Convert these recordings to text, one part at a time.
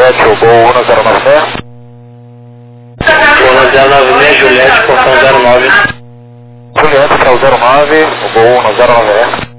Juliette, o Gol 1096. Gol 096, Juliette, portão 09. Juliette, que é o 09, o Gol 1096.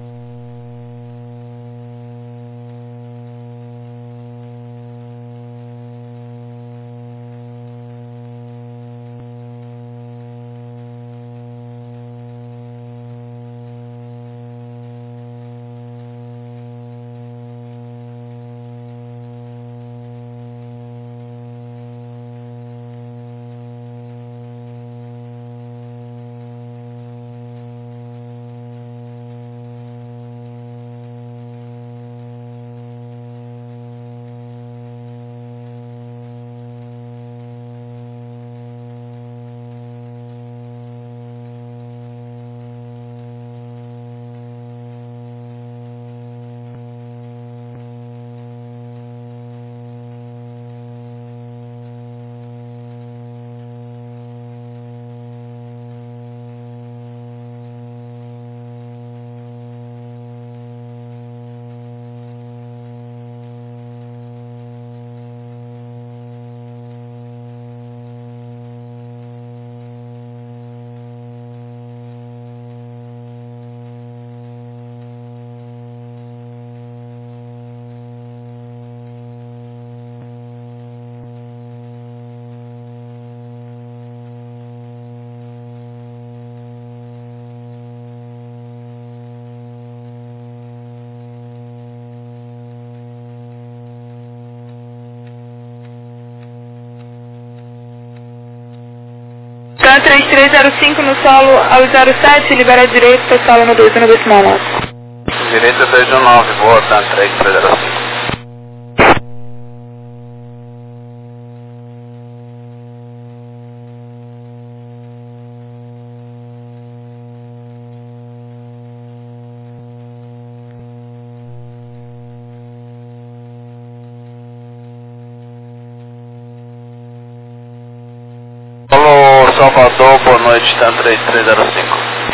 Can 3305 no solo ao 07, libera direito para solo no 2 no decimal nosso. Direita 219, boa, TAN 3305. Alô, Salvador, boa noite, TAN 3305.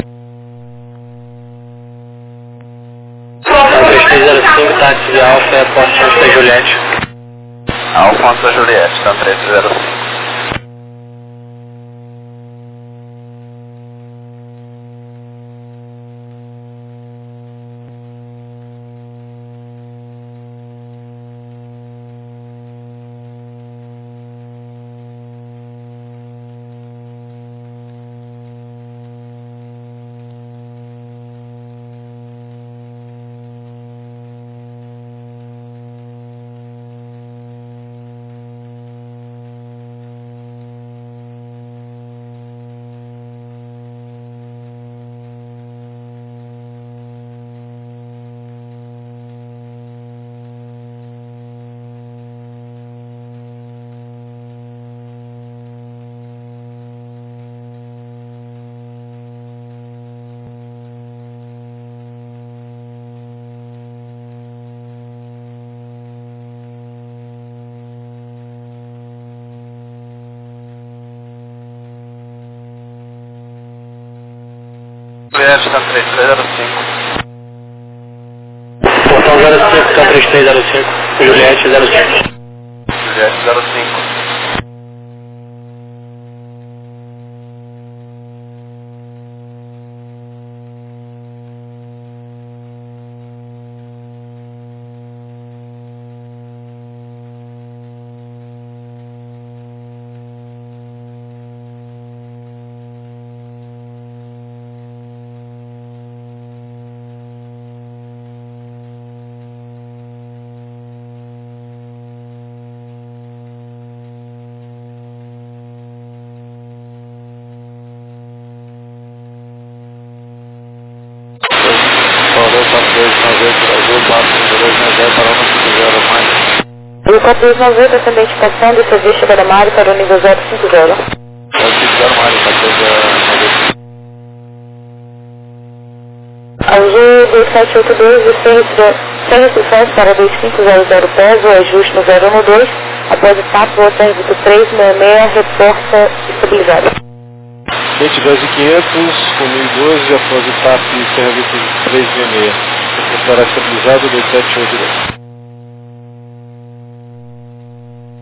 3305, táxi de Alfa, aeroporto Santa Juliette. Alfonso Juliette, TAN 3305. Juliette, TAN 3305. Portão 05, TAN 3305. Juliette 05. Juliette 05. Grupo 290, ascendente passando, serviço chegada Mário para o nível 050. 050 Mário, Azul 2782, sem restrições para 2500 pés, o ajuste no 012, após o TAP, o serviço 366, reporta estabilizado. 112.500, com 1012, após o TAP, serviço 366, reportará estabilizado 2782.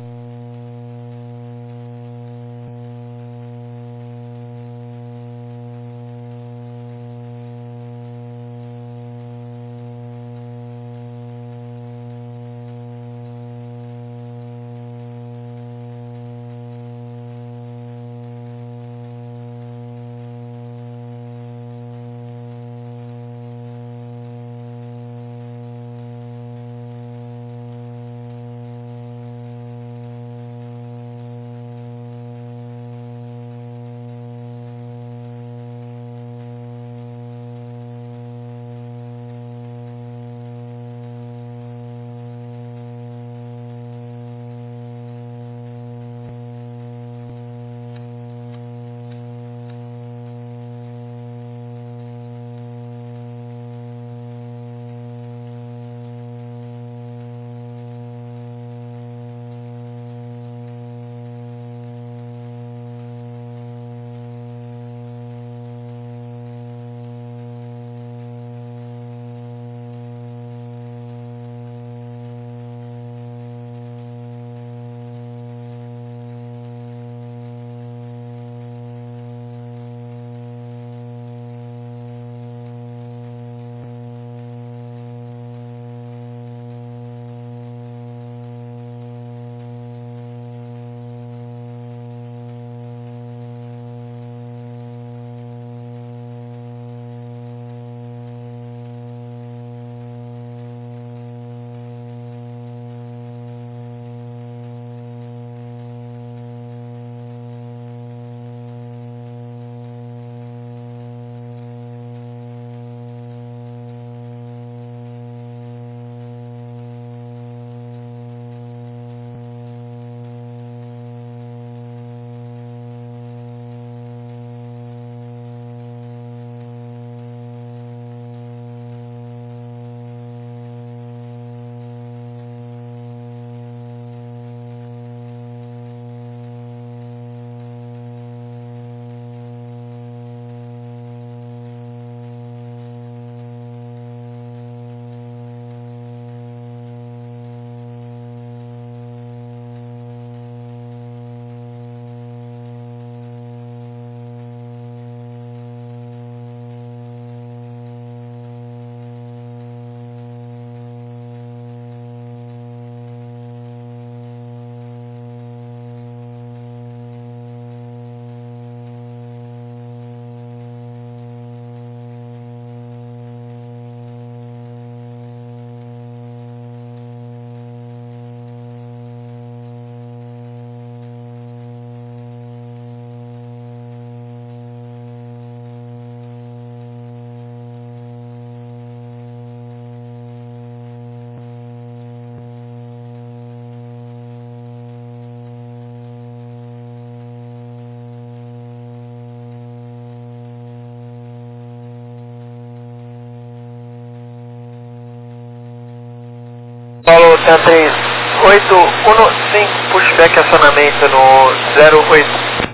Centro 815, pushback acionamento no 08.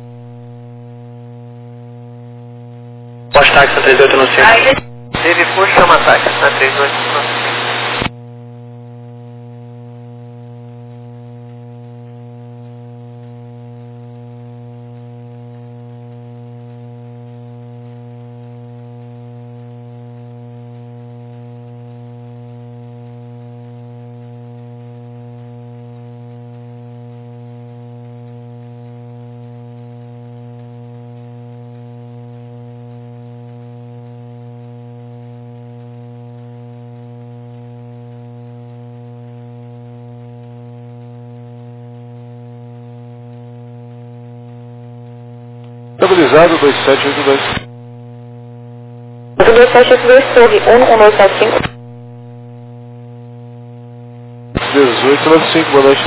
Poste táxi na 3815. Teve push, chama táxi na 3815. Estabilizado 2782. 2782, torre 11275. 1895, boa noite.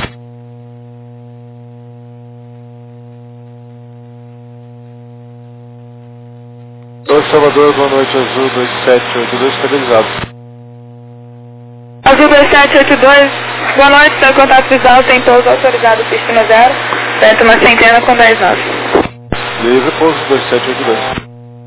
Torre Salvador, boa noite, Azul 2782, estabilizado. Azul 2782, boa noite, seu contato visual, tem pouso autorizado, piscina 0, vento uma centena com 10 nós. Livre, pouso 2782.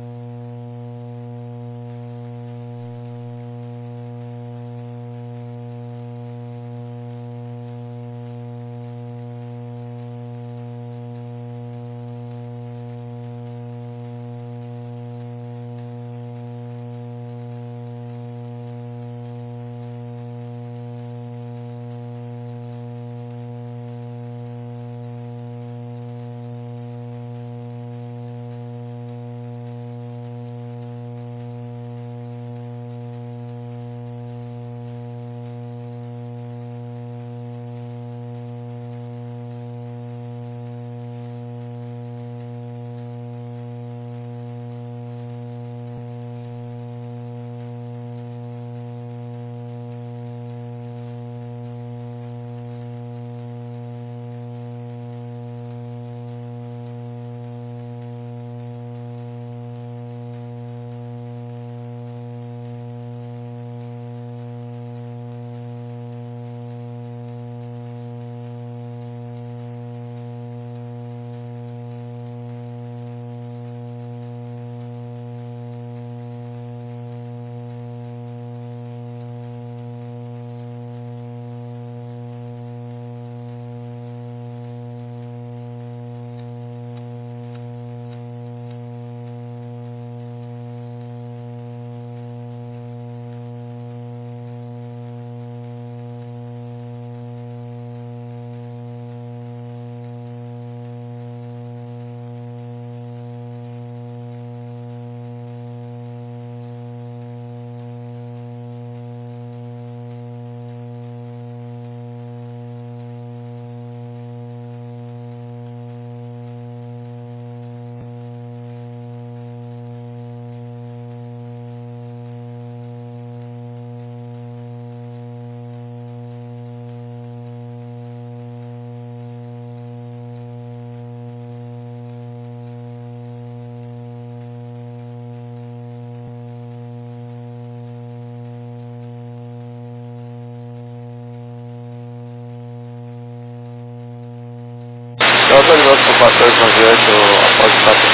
Autorizado por 1498 após o TAP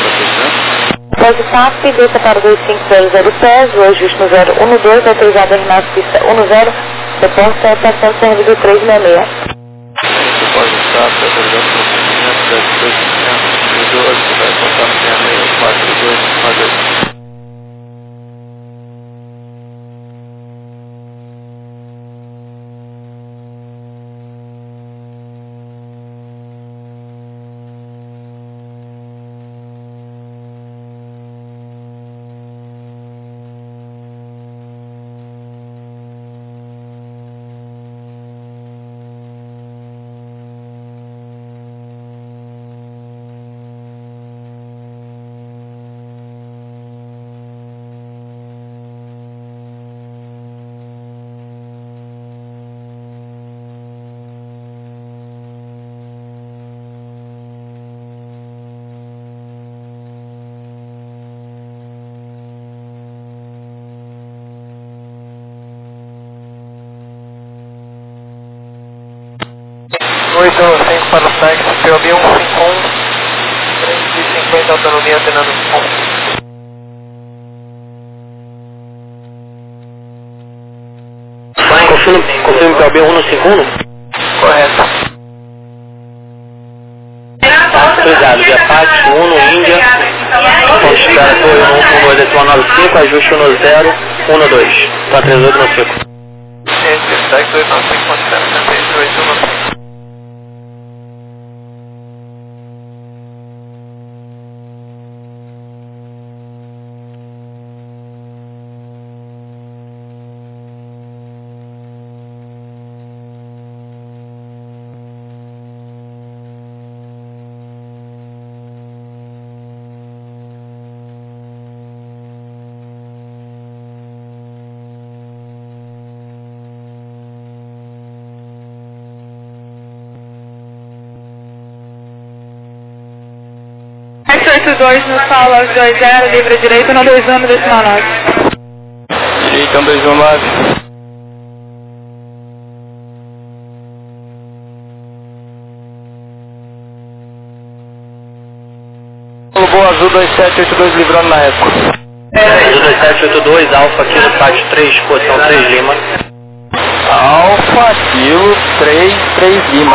para Após o TAP, desça para 2500 pés, o ajuste no 012, autorizado a RNAS pista 10, reporta a estação servidor 366. após o TAP, autorizado por 500, 12, vai contar no 6642, para o táxi, POB 151, 350 autonomia, atenando o ponto. Confirme POB 151? Correto. Autorizado, via PAT 1 Índia, ponto de espera foi 11295, ajuste 1012, para 3895. Esse táxi 295, ponto de espera 3815. X82 no solo aos 20, livre direito, 121, decimal 9. Direito, 129. Boa Azul 2782 livrando na época. Azul 2782, Alfa Kilo PAT 3, posição 3 Lima. Alfa Kilo 3 Lima.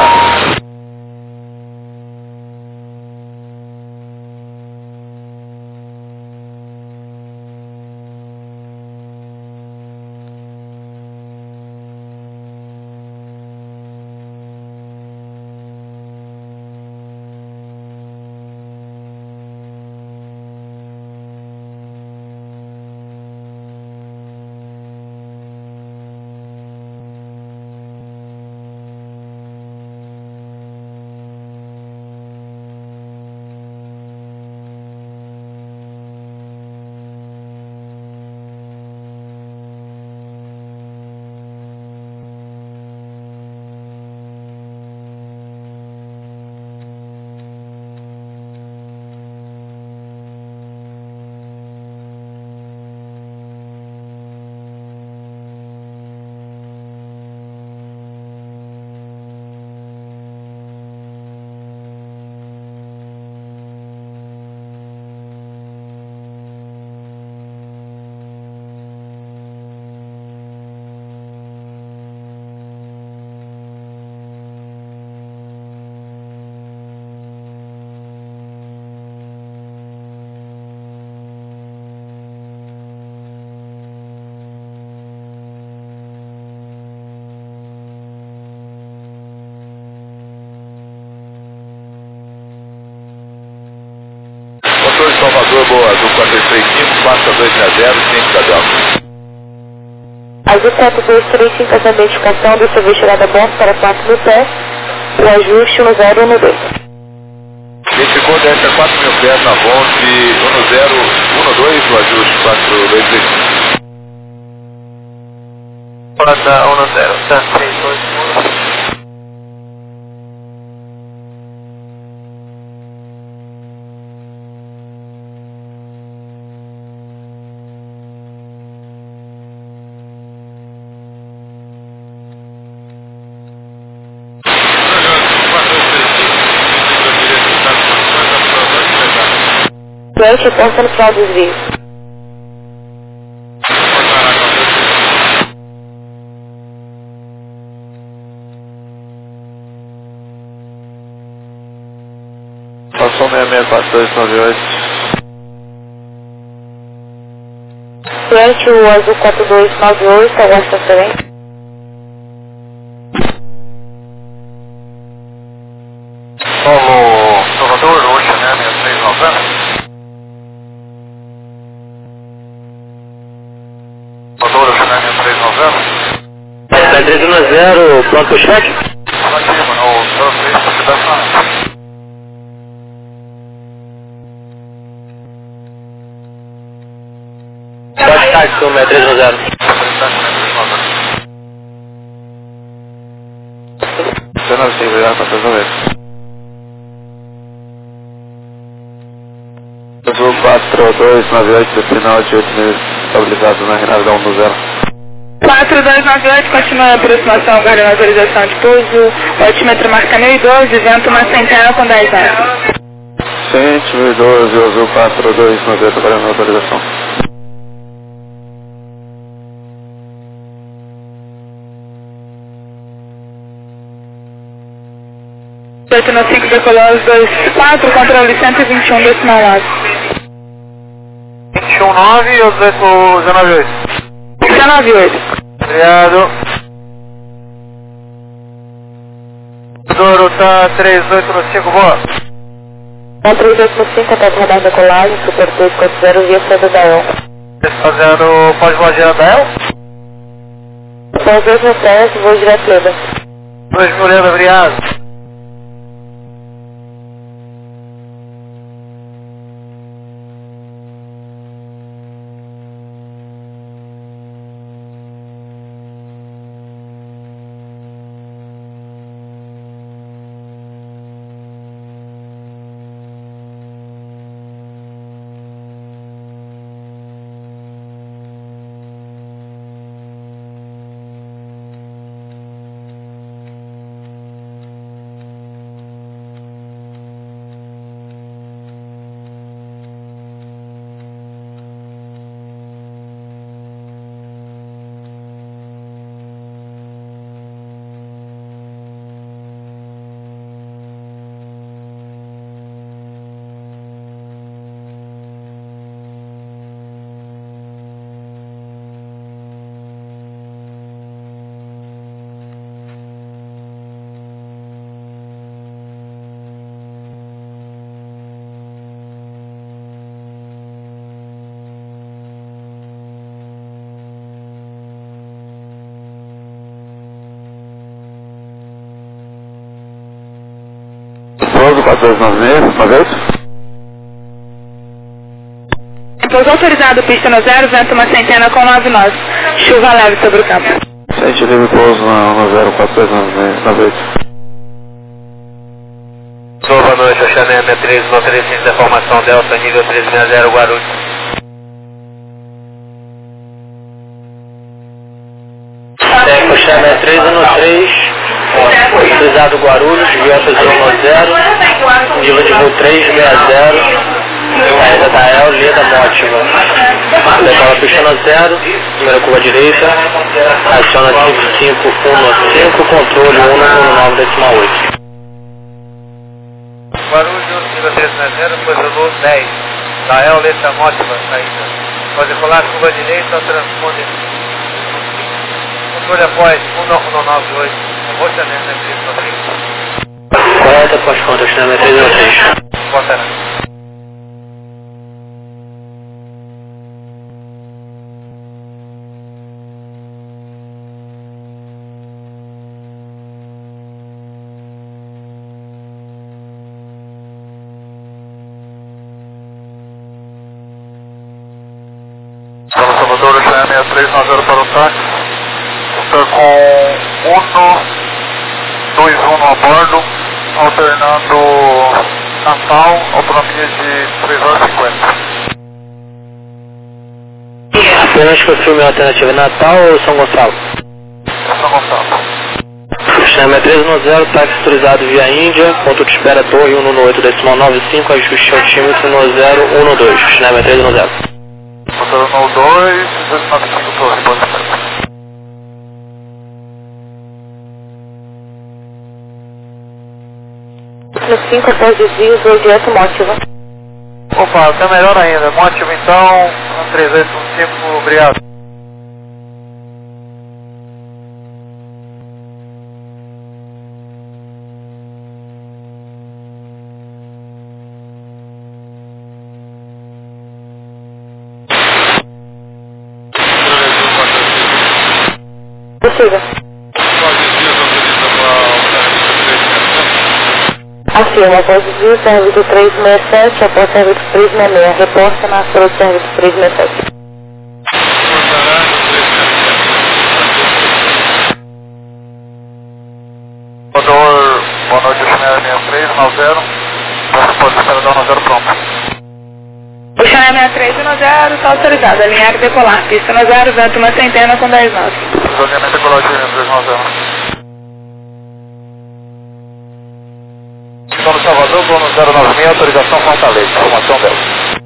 Salvador, Boa Azul 435, passa 260, 5 cadastro. Azul 4235, essa identificação do serviço tirada a bordo para 4 no pé, o ajuste 1012. Identificou dessa 4 mil pés na ponte 1012, o ajuste 4235. Pode 10, tá, 321. Cliente porta no final dos vídeos. Passou 664298. Cliente, o Azul 4298, aguarde transferência. Solo Salvador, Oceania 390. Salvador, Oceania 390. 310, pronto pro cheque? Aqui, mano, o 03 para cidade. Pode táxi, o 310. Você não sei ligar para resolver. Azul 4298, final de 8 mil, estabilizado na Renata 110. 4298, continua a aproximação, guardando autorização de pouso, o altímetro marca 1012, vento uma centena com 10 metros. 112, azul 4290, guardando autorização. No 5 decolou os 24, controle 121, decimal 9. 219 e os dois pro 198. 198. Obrigado. Douro tá 38 no 5, boa. 38 no 5, até o radar da colagem, Super 240, via Santa Dael. Fazendo, pode voar da El? São 2 no 7, voo direto Leda. 2 mil Leda, obrigado. Pouso 4298, Pouso autorizado, pista no 0, vento uma centena com 99. Chuva leve sobre o campo. Sente livre pouso no 04298. Boa noite, Oxané 63, 935 da formação Delta, nível 360, Guarulhos. Oxané 313, autorizado Guarulhos, vento 010, nível de voo 360, saída da El, Leda Mótima. Decola pista no 0, primeira curva direita, aciona 5515, controle 199 decimal 8. Guarulhos, nível 360, depois do voo 10. Da El, Leda Mótima, saída. Pode colar curva direita, transponder. Controle após 1998. Oxané 313. Correta, pós conta, Oxané 313. Bota. São Salvador, Oxané 6390 para o táxi. Está com Uno 21 a bordo, alternando Natal, autonomia de 3 horas e 50. Apenas confirme a alternativa Natal ou São Gonçalo? São Gonçalo. Oxané 310, táxi autorizado via Índia, ponto de espera torre 118 decimal 95, ajuste altímetro no 012, Oxané 310. Motor no 2, 295 torre, pode ser. No 5, após desvios, voo direto Mótiva. Opa, tá melhor ainda. Mótimo então, 3815, obrigado. Possível. Afirma, após desvio, serviço 367, após serviço 366, reporta na sala de serviço 367. Motor, boa noite, Oxané 6390. Você pode esperar dar 10 pronto. Oxané 66310, está autorizado. Alinhar e decolar. Pista no 0, vento uma centena com 10 nós. Alinhamento decolar de 390. Estou no Salvador, vou no 096, autorização Fortaleza. Informação dela.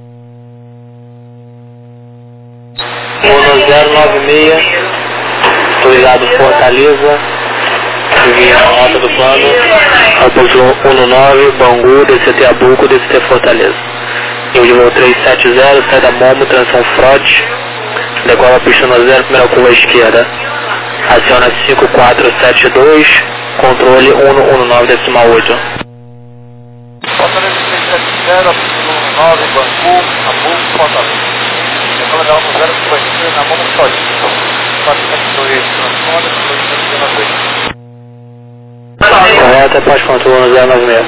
Vou no 096, autorizado Fortaleza. Envia a nota do plano. Apoio 19, Bangu, DCT Abuco, DCT Fortaleza. Nível de voo 370, sai da Momo, transição Frode. Decola a pista no 0, primeira curva à esquerda. Aciona 5472, controle 119,8. Fortaleza 370, 19, Bangu, Abuco, Fortaleza. Decola dela no 053, na Momo Frode. 472, transponder, 219. Correto, pós-controle no 096.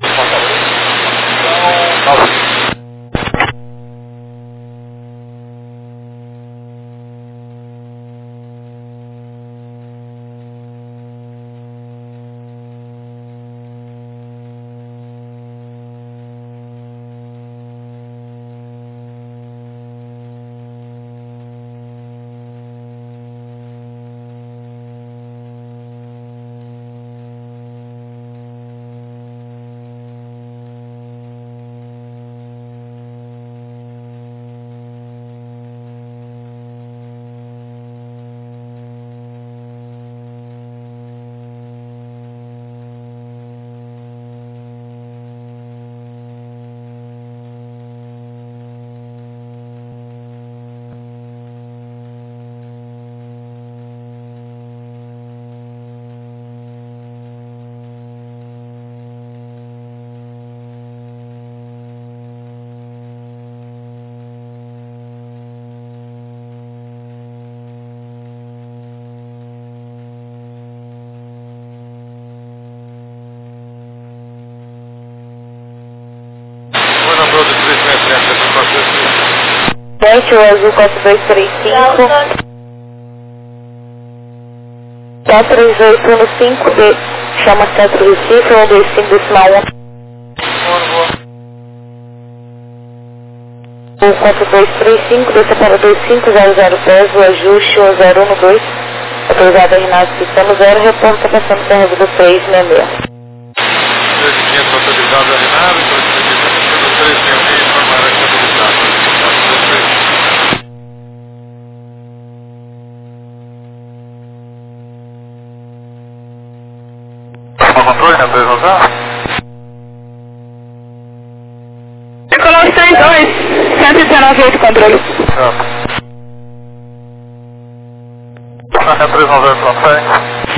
Gente, o azul 4235. 43815D, chama Centro Recife, 125,1. O 4235, desça para 2500 pés, o ajuste 1012. Autorizado a Rinaldo Pistano 0, reporta passando para a regra 366. 3.500 autorizado a Rinaldo, 366, informar a estabilidade. Controle, né? 390? Decolar 102, 119,8 controle. Certo. 390 para frente.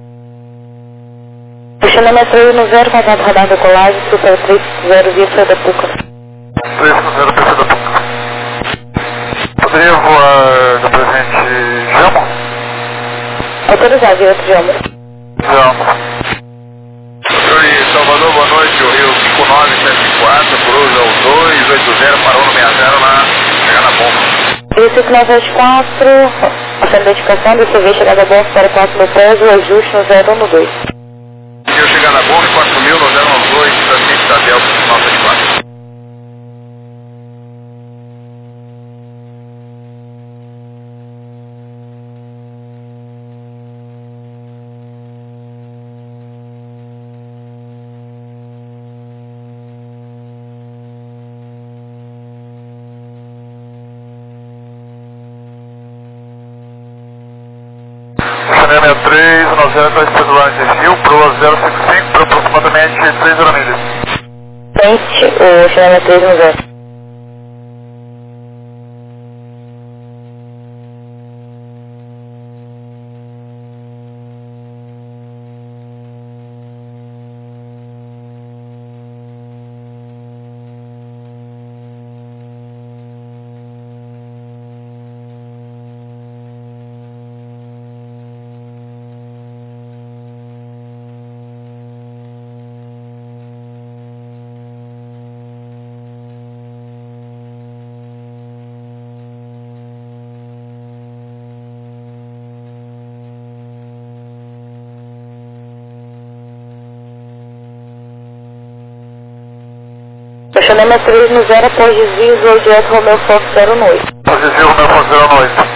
Puxando 310, contato radar decolagem, super 350 via Cia da Puca. 350 via Cia da Puca. Poderia voar da presente Jamo? Autorizado, direto de Jamo. Jamo. Controle Salvador, boa noite, o Rio 5974, cruza o 280, parou no 60 lá, chegar na bomba. Rio 5974, a identificação do CV chegada a bordo para 4.000 pés, o ajuste no 012. Eu chegar na bomba, 4.000 no 012, transmite da Delta 974. Chanel 63, 90, Estudante Rio, Proa 055, para aproximadamente 3 milhas. Frente, o Chanel 310. Questionamento 3 no 0 após desvio, voo direto Romeo Fox 08. Desvio Romeo Fox 08.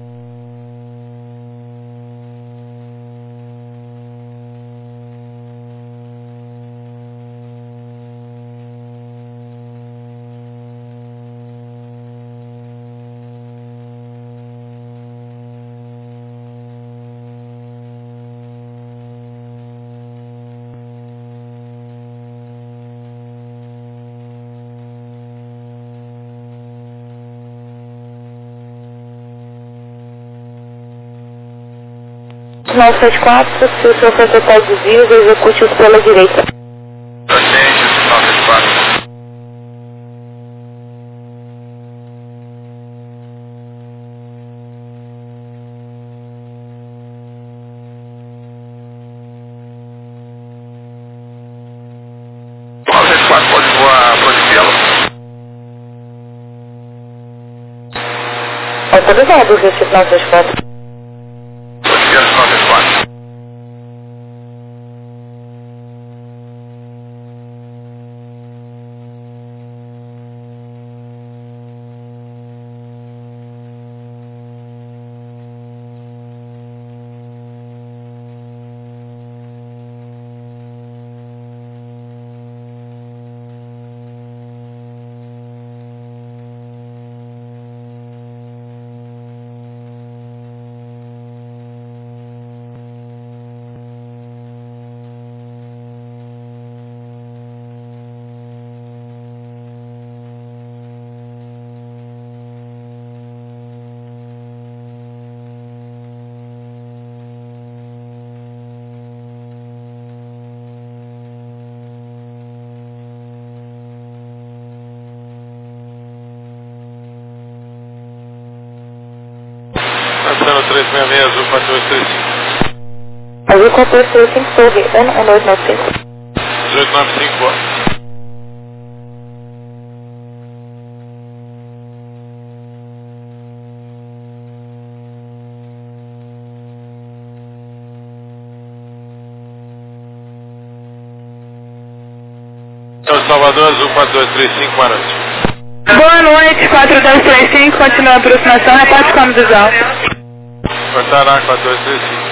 Sinal 74, se o senhor for total desvios, execute-os pela direita. Atende, sinal 74. Pode voar, pode vê-lo. Autorizado, esse sinal 74. Lançando 366, azul 4235. Azul 4235, torre 1895. 1895, boa. Então, Salvador, azul 4235, boa noite. Boa noite, 4235, continua a aproximação, reparte como visual. Cortará 4235.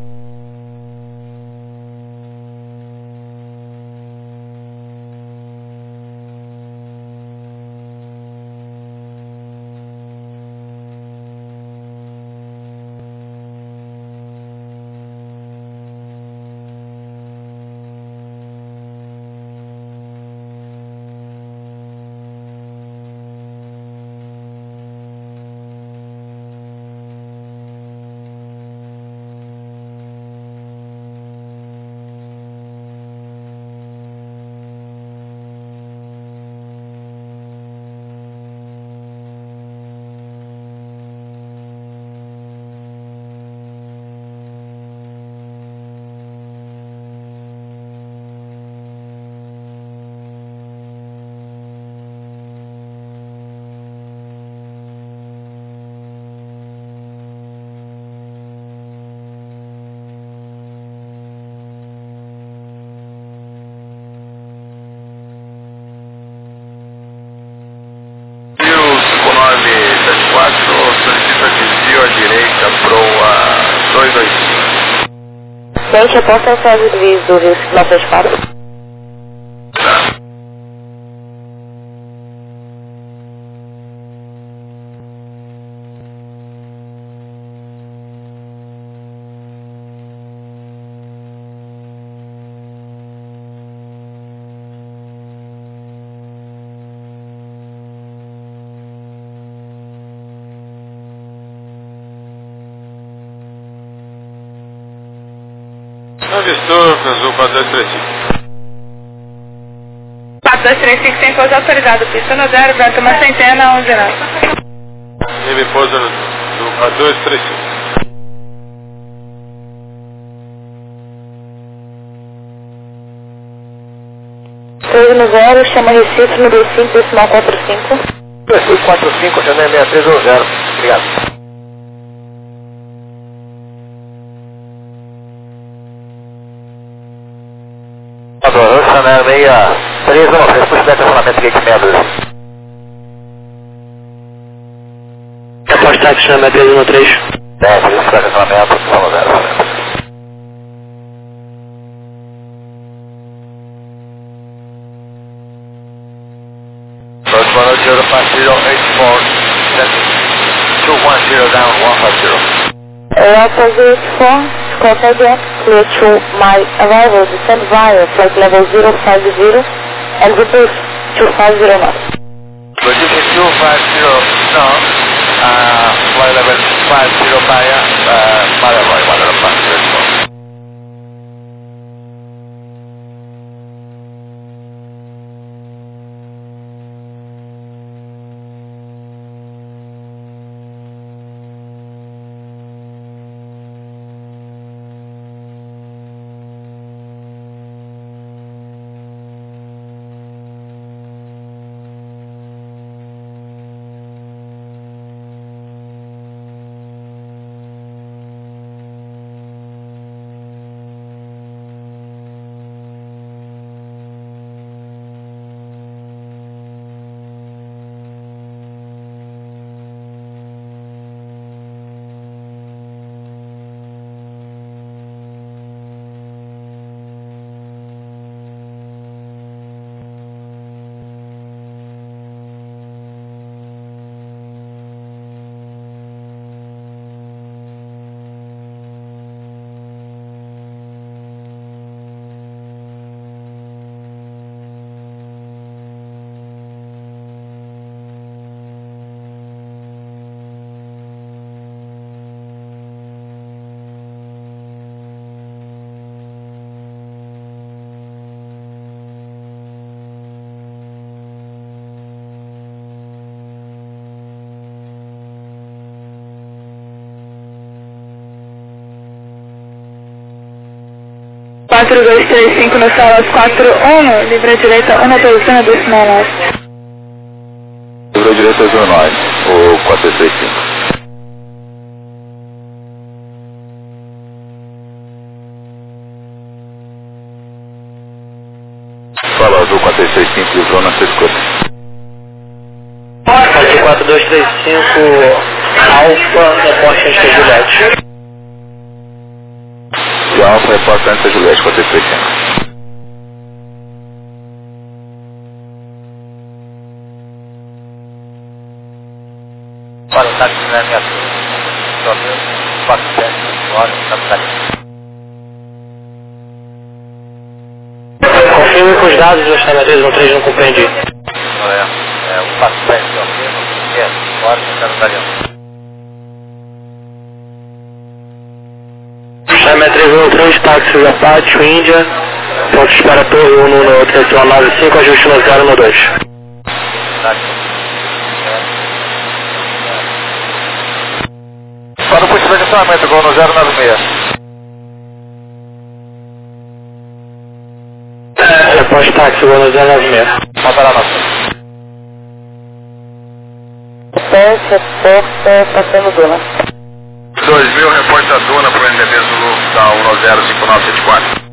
Solicita desvio à direita, proa 225. Gente, eu posso acessar os desvios do Rio Sinal 74? Avistou, azul 4235. 4235 tem pouso autorizado, pista no 0, vento uma centena, 11 não. Ele pousa no 4235. No 0, chama Recife, número 5, decimal 45. Recife 45, janela 6310. Obrigado. Chanel 6 313, por estacionamento gate 62. Após táxi, chama 313. Por estacionamento, vamos 0. First one, 050, 210 down, 150. Opposite 4, Scott again, clear to my arrival, descend via flight level 050 and reduce 250 knots. Position 250 now, flight level 50 via Malaroy, 105. Quatro, 2, 3, 5 no salas 4-1, livre à direita, 1 do sinal leste. Livre à direita 09, o 435. Fala, azul 435, livrou na 650. Pode 4235, Alfa, reporte antes da Juliette. E Alfa, reporte antes da Juliette, 435. Olha, o táxi não é minha turma. Só meu, 410, olha, tá saindo. Confirme com os dados do sistema 313, não compreendi. É o 410, só meu, olha, tá saindo. Sistema 313, táxi Apache, Índia, ponto de espera torre 1 no 3195, ajuste no 0 no 2. Para o posto de estacionamento, gol no 096. Após táxi, gol no 096. Faltará a nossa. Reporta, passando Duna. 2000, reporte a Duna para o endereço Zulu da 105974.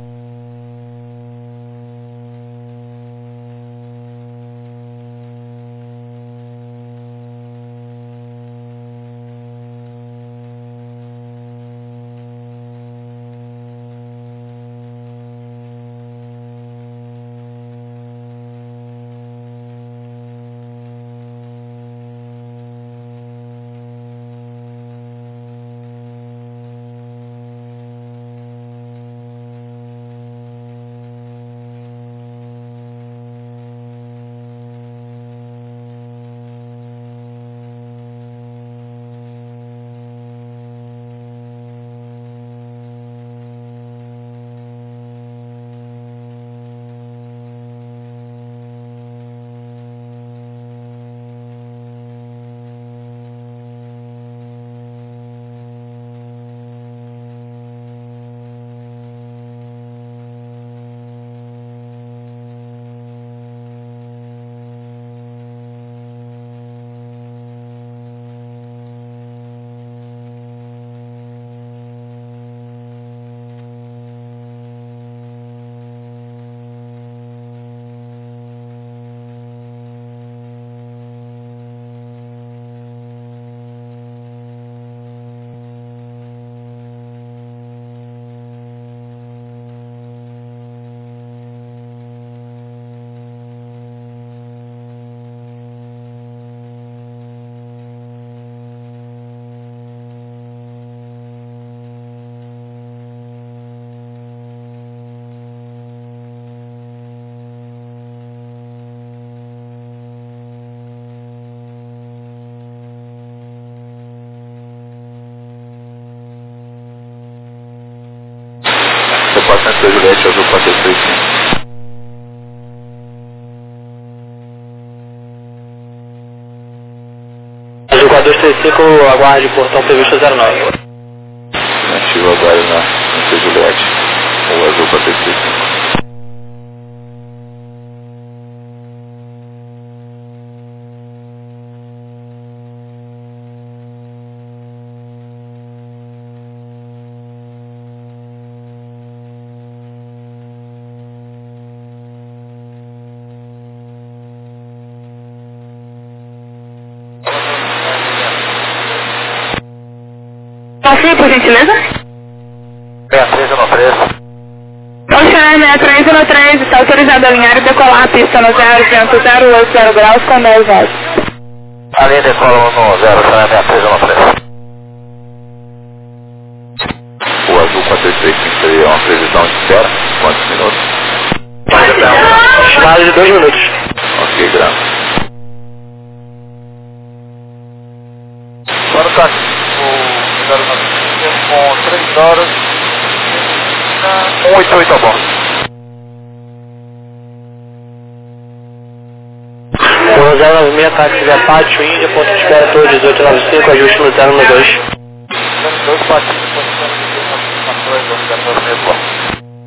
da Juliette, azul 435. Azul 4235, aguarde portão previsto 09. Ativo agora na Juliette, o azul 435. Confie, por gentileza. 6313. Oceania 6313, está autorizado a alinhar e decolar a pista no 0,080 graus com 10 volts. A linha decola no 06313. O azul 435 seria uma previsão de espera, quantos minutos? Estimado de 2 minutos. Ok, grande. Agora tá o 095 com 3 horas. 188 a bordo. O 096, táxi da Pátio Índia, ponto de espera Torre 1895, ajuste no 092. 2 patinhos, posição de 096.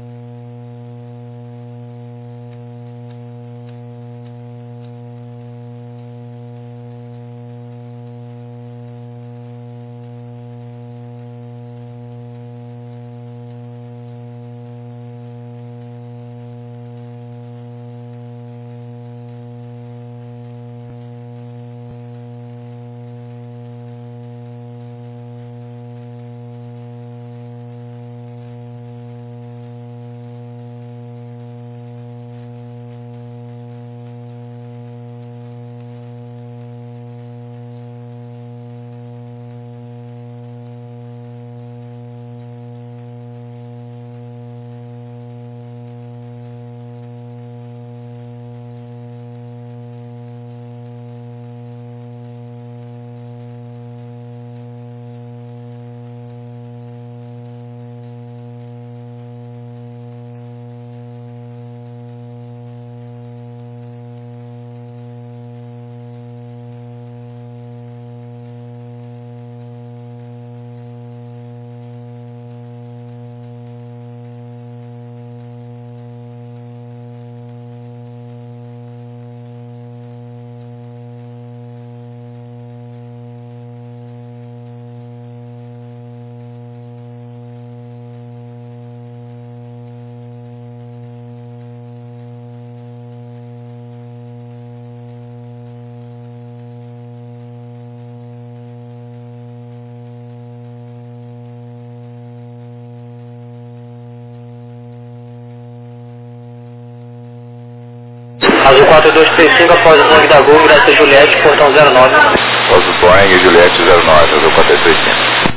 Azul 4235, após o Boeing da Gol, Graça Juliette, portão 09. Após o Boeing, Juliette 09, azul 435.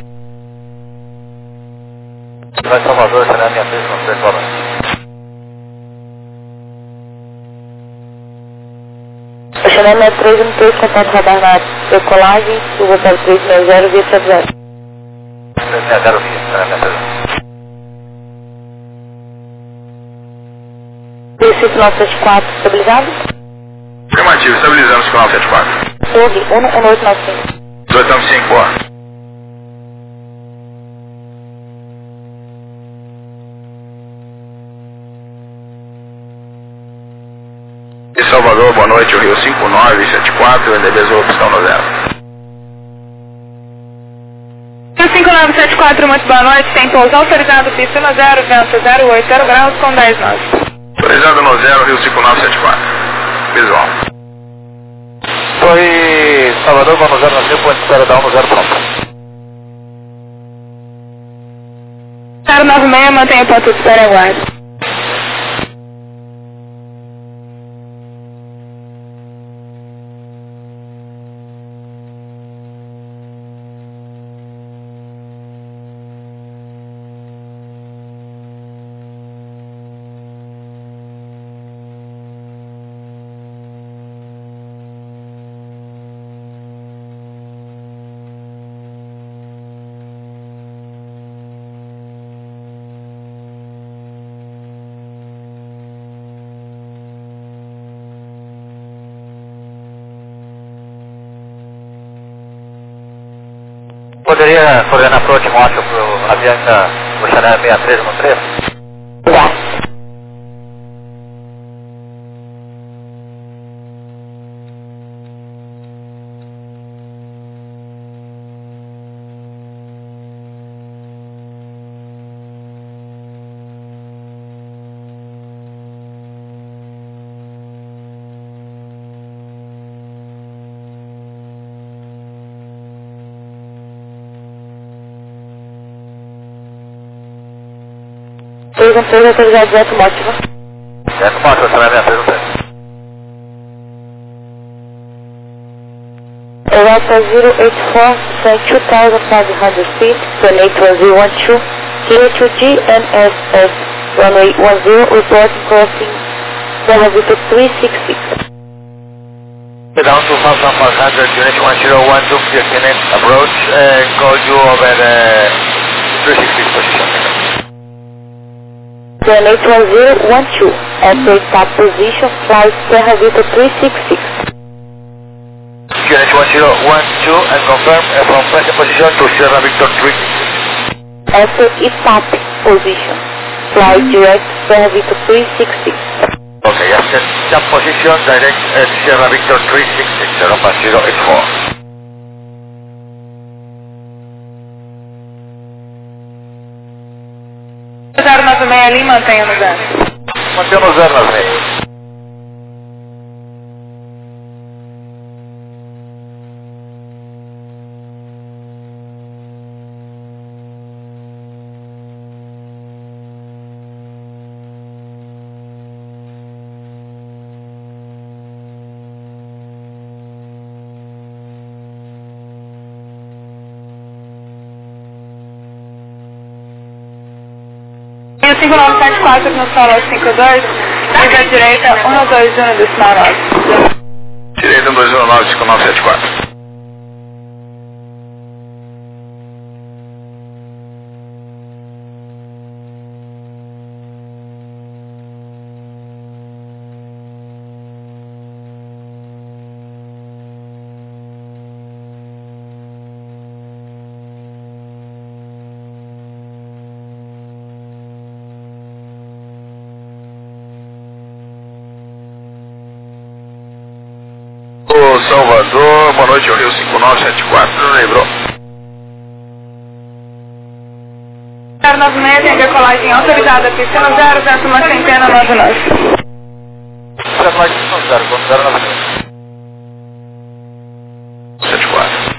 Vai Salvador, será a minha vez, não sei qual é. Oceania 313, contato radar na decolagem, suba para 360, via 70. 360 via, será a minha vez. Recife 974, estabilizado? Afirmativo, estabilizamos com 974. Torre 11895. 1895, ó. E Salvador, boa noite, o Rio 5974, o endereço opção no 0. 5974, muito boa noite, tem pouso autorizado, pista no 0, vento 080 graus com 10 nós. Autorizado no 0, Rio 5974. Visual. Torre Salvador, vamos 090, ponto de espera da 1 no 0 pronto. 096, mantenha o ponto de espera e aguarde. Poderia coordenar para o Timóteo para o Avianca Oceanária 6313? Já. Perguntou autorizado Zé Timóteo. Zé Timóteo, Oceanária 6313. Delta 084, send 2,500 feet, Sunny 1012, here to GNSS, runway 10, reporting crossing Serra Vitor 366. Down to Falcon 500, unit 1012, descending approach, call you over 366 position. Sunny 1012, at top position, flight Serra Vitor 366. Unit 1012 and confirm from present position to Sierra Victor 366. After ETAP position, fly direct Serra Vitor 366. Okay, after that position, direct Sierra Victor 366, 05084. ali, mantenha no zero. Mantenha no zero nas meias. E o 5974 no solo 52, liga à direita 121 do sinal 9. Direita 121 5974. Salvador, boa noite, Rio 5974, lembrou? 096 tem decolagem autorizada, pista no 0, vento uma centena 99. 74.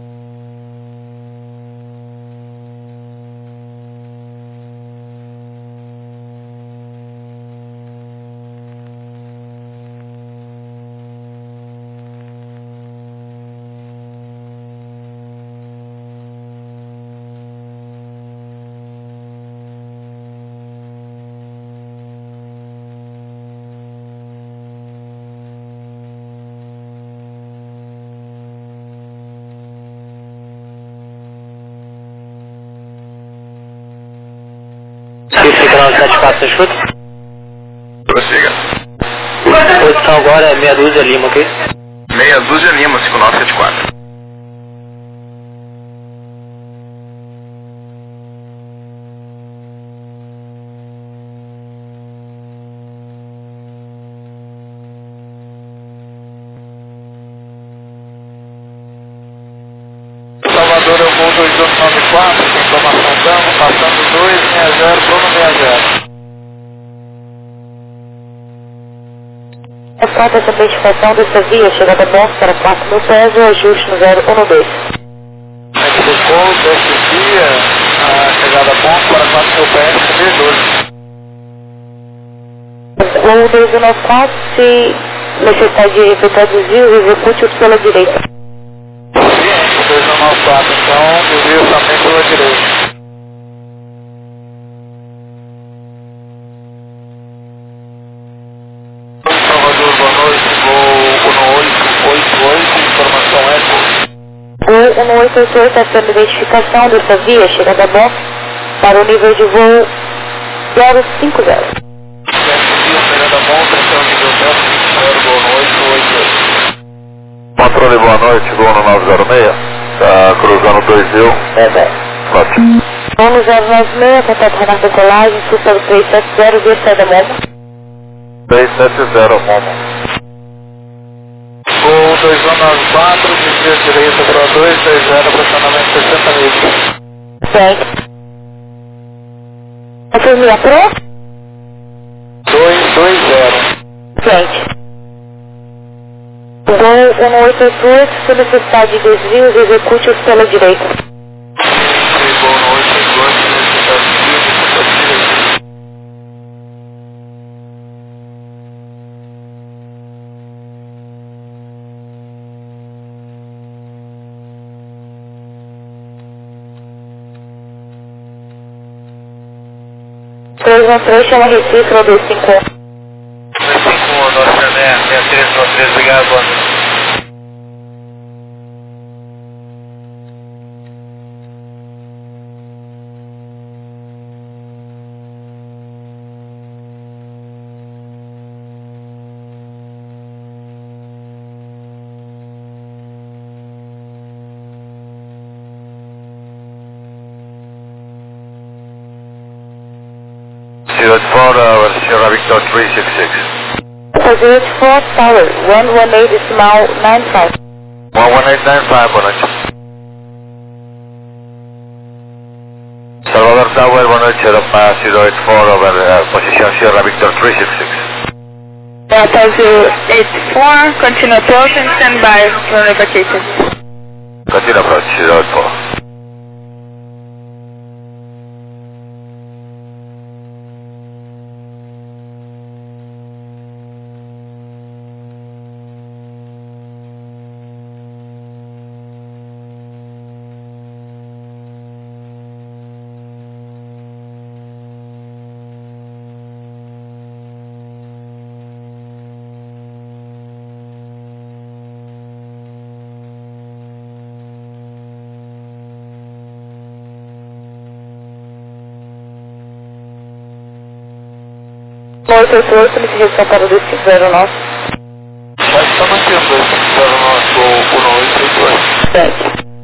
Fica na 74, escuta? Prossiga. Posição agora é meia dúzia Lima, ok? Meia dúzia Lima, 5974. Salvador, eu vou 2294, com informação dando, passando 260, Bruno 60. É fato essa identificação dessa via, chegada a bordo para 4.000 pés ou ajuste no 012. Identificou desse dia, a chegada a bordo para 4.000 pés, B12. O 294, se necessitar de efetuar desvio, execute o pela direita. 294, então, desvio também pela direita. Salvador, boa noite, vou no 888, informação é... O 1888 essa identificação dessa via, chegada a bordo para o nível de voo 050. Controle, boa noite, voo no 906. Tá cruzando 2 É bem. Ótimo. 1096, contato Renato Decolagem, sul pelo 370, via saída Momo. 370 Momo. Gol 2194, desvio direita para 220, aproximadamente 60 milhas. Certo. Vocês me aprovam? 220. Frente. Gol 1882, se necessidade de desvios, execute-os pela direita. Gol 882, necessidade de desvio, necessidade de direita. Chama Recife, 251. 251, nosso Jané, 6393, obrigado, boa noite. Sierra Victor 366. 084 Tower, 118 decimal 95. 11895, boa noite. Salvador Tower, boa noite, Europa 084 over position Sierra Victor 366. Delta 084, continue approaching, stand by, runway vacated. Continue approach 084. Noite 88, solicitação para o 250 Mas está mantendo 250 Gol 1882. Certo.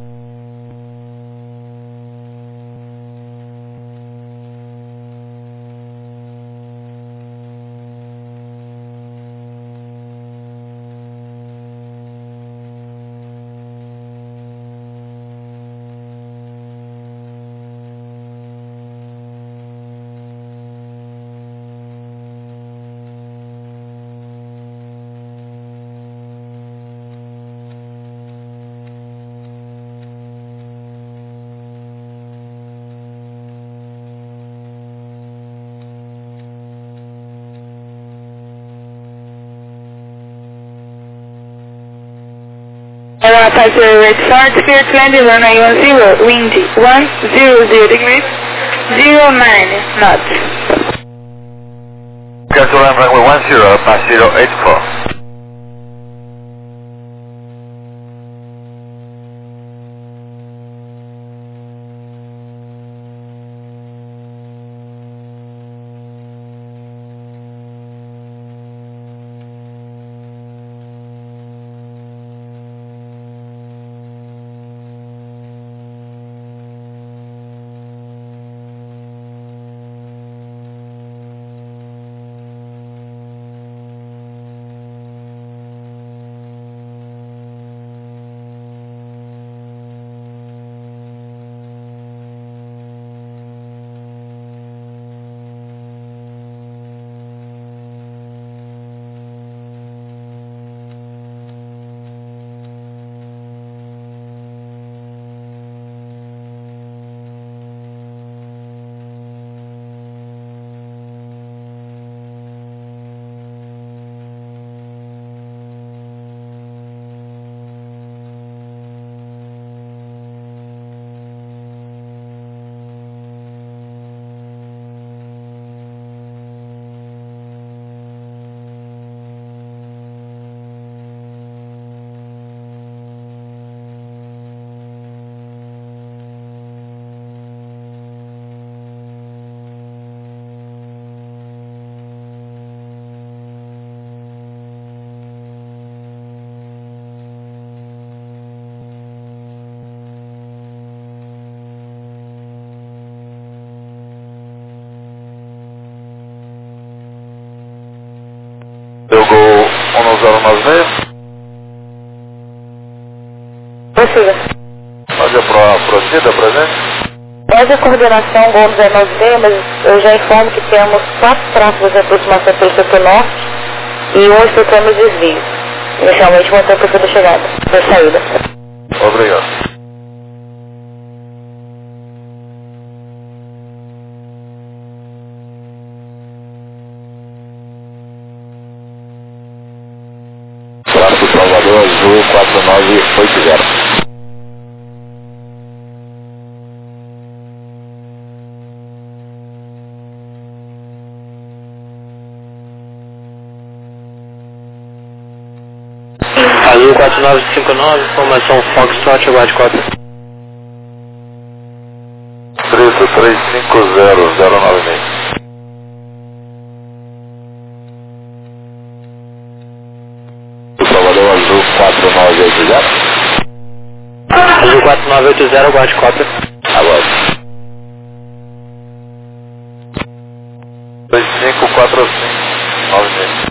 Europa 084, Spirit landing runway 10, wind 100 degrees, 09 knots. Cancel land runway 10, Alpha 084. 096. Prossiga. Proceda, presente. Pode a coordenação Gol 096, mas eu já informo que temos 4 tráfegos de aproximação pelo setor norte e um efetuando desvio. Inicialmente mantém o perfil da chegada, da saída. Obrigado. Tráfego Salvador Azul 4980. Azul 4959, formação Foxtrot, aguarde cópia. 3350096. Salvador Azul 4980. Azul 4980, aguarde cópia. Aguarde. 254596.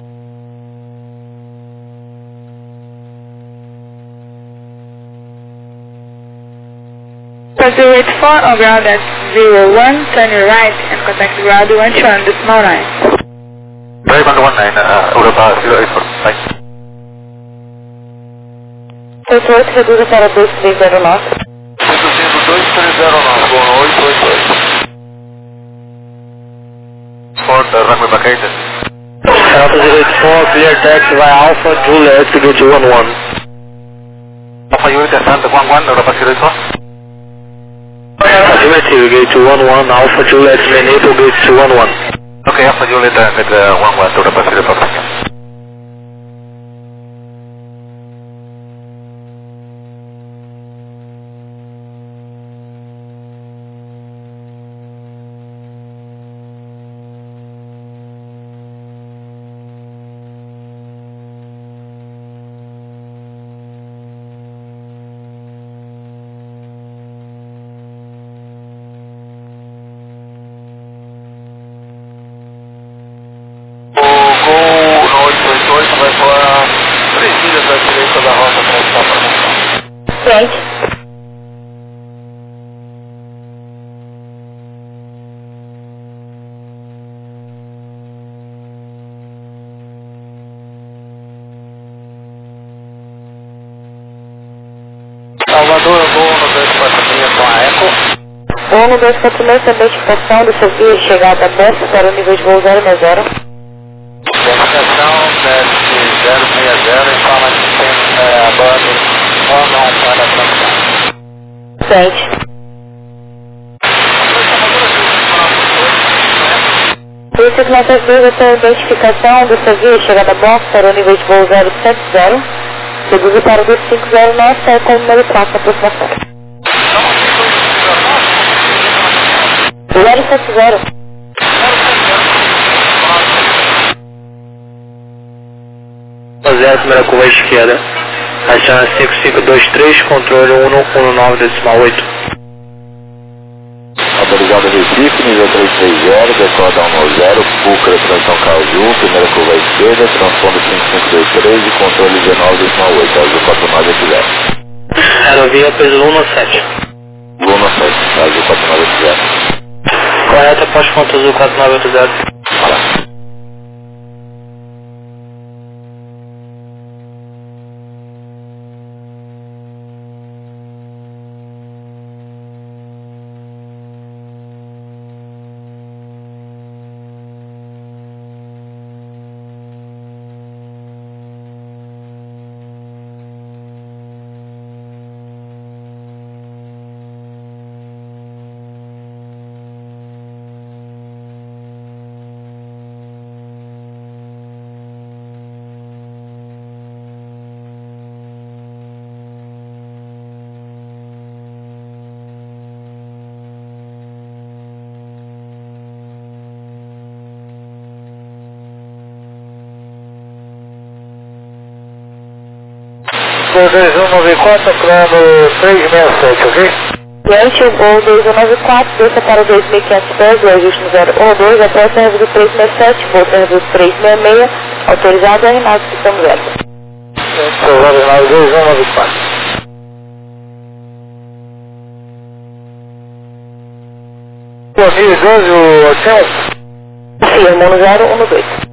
Azul 84 on ground at 01, turn your right and contact ground 1 show on the small line. Drive 119, Europa 084, thanks. 88 reduza para 2309. 552-309, Gol 888. Ford, runway vacated. Alpha 084, clear taxi via Alpha, Juliet to gate 11. Alpha Unit Santa 11, Europa 084. Affirmative, gate 11, Alpha Juliet, enable gate 11. Okay, Alpha Juliet, get 11, Europa 084. Vai voar 3 milhas à direita da rota para estar para montar. Frente. Salvador, eu vou no 246 com a Eco. Voo no 246, também identificação do seu via chegada aberta para o nível de voo 060. Identificação 060 e fala que tem bando não para transitar. Frente. Polícia de Massas Duas, a identificação do seu via chegada aberta para o nível de voo 070. Reduza para o 2509, sai com o número 4 na aproximação. 070. Zero, primeira curva à esquerda. Aciona 5523, controle 119.8. Autorizado Recife, nível 330, decola 110, Fulcra, transição Caju, primeira curva à esquerda, transponda 5523 e controle 19.8, Azul 4980. Aerovia peso 117. Luna 7, Azul 4980. Correto, após ponto Azul 4980. Gol 2194, plano 367, ok? Diante o Gol 2194, desça para 2.500 pés, o ajuste no 012, após o servo do 367, voo servo do 366, Autorizado é Reinaldo, pista no 0. Autorizado Reinaldo 2194. O 2012, o 800? Firmo no 012.